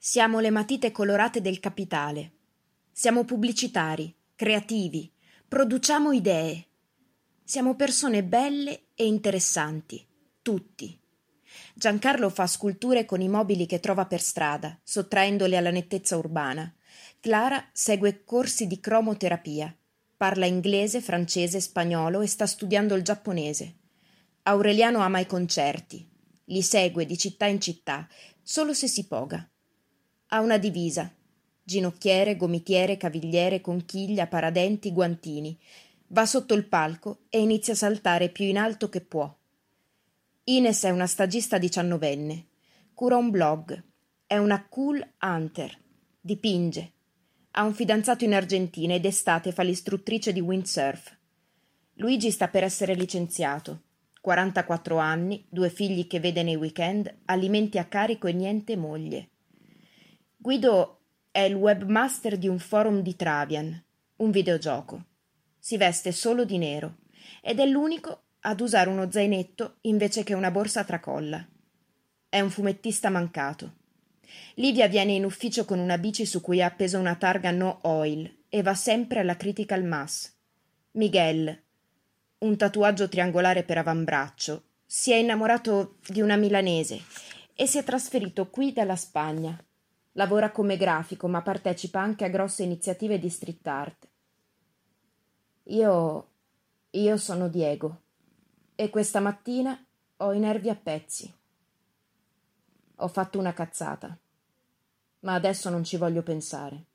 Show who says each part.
Speaker 1: Siamo le matite colorate del capitale. Siamo pubblicitari, creativi, produciamo idee. Siamo persone belle e interessanti, tutti. Giancarlo fa sculture con i mobili che trova per strada, sottraendoli alla nettezza urbana. Clara segue corsi di cromoterapia. Parla inglese, francese, spagnolo e sta studiando il giapponese. Aureliano ama i concerti. Li segue di città in città, solo se si poga. Ha una divisa: ginocchiere, gomitiere, cavigliere, conchiglia, paradenti, guantini. Va sotto il palco e inizia a saltare più in alto che può. Ines è una stagista diciannovenne. Cura un blog. È una cool hunter. Dipinge. Ha un fidanzato in Argentina e d'estate fa l'istruttrice di windsurf. Luigi sta per essere licenziato. 44 anni, 2 figli che vede nei weekend, alimenti a carico e niente moglie. Guido è il webmaster di un forum di Travian, un videogioco. Si veste solo di nero ed è l'unico ad usare uno zainetto invece che una borsa a tracolla. È un fumettista mancato. Livia viene in ufficio con una bici su cui ha appeso una targa No Oil e va sempre alla Critical Mass. Miguel, un tatuaggio triangolare per avambraccio, si è innamorato di una milanese e si è trasferito qui dalla Spagna. Lavora come grafico, ma partecipa anche a grosse iniziative di street art. Io sono Diego e questa mattina ho i nervi a pezzi. Ho fatto una cazzata, ma adesso non ci voglio pensare.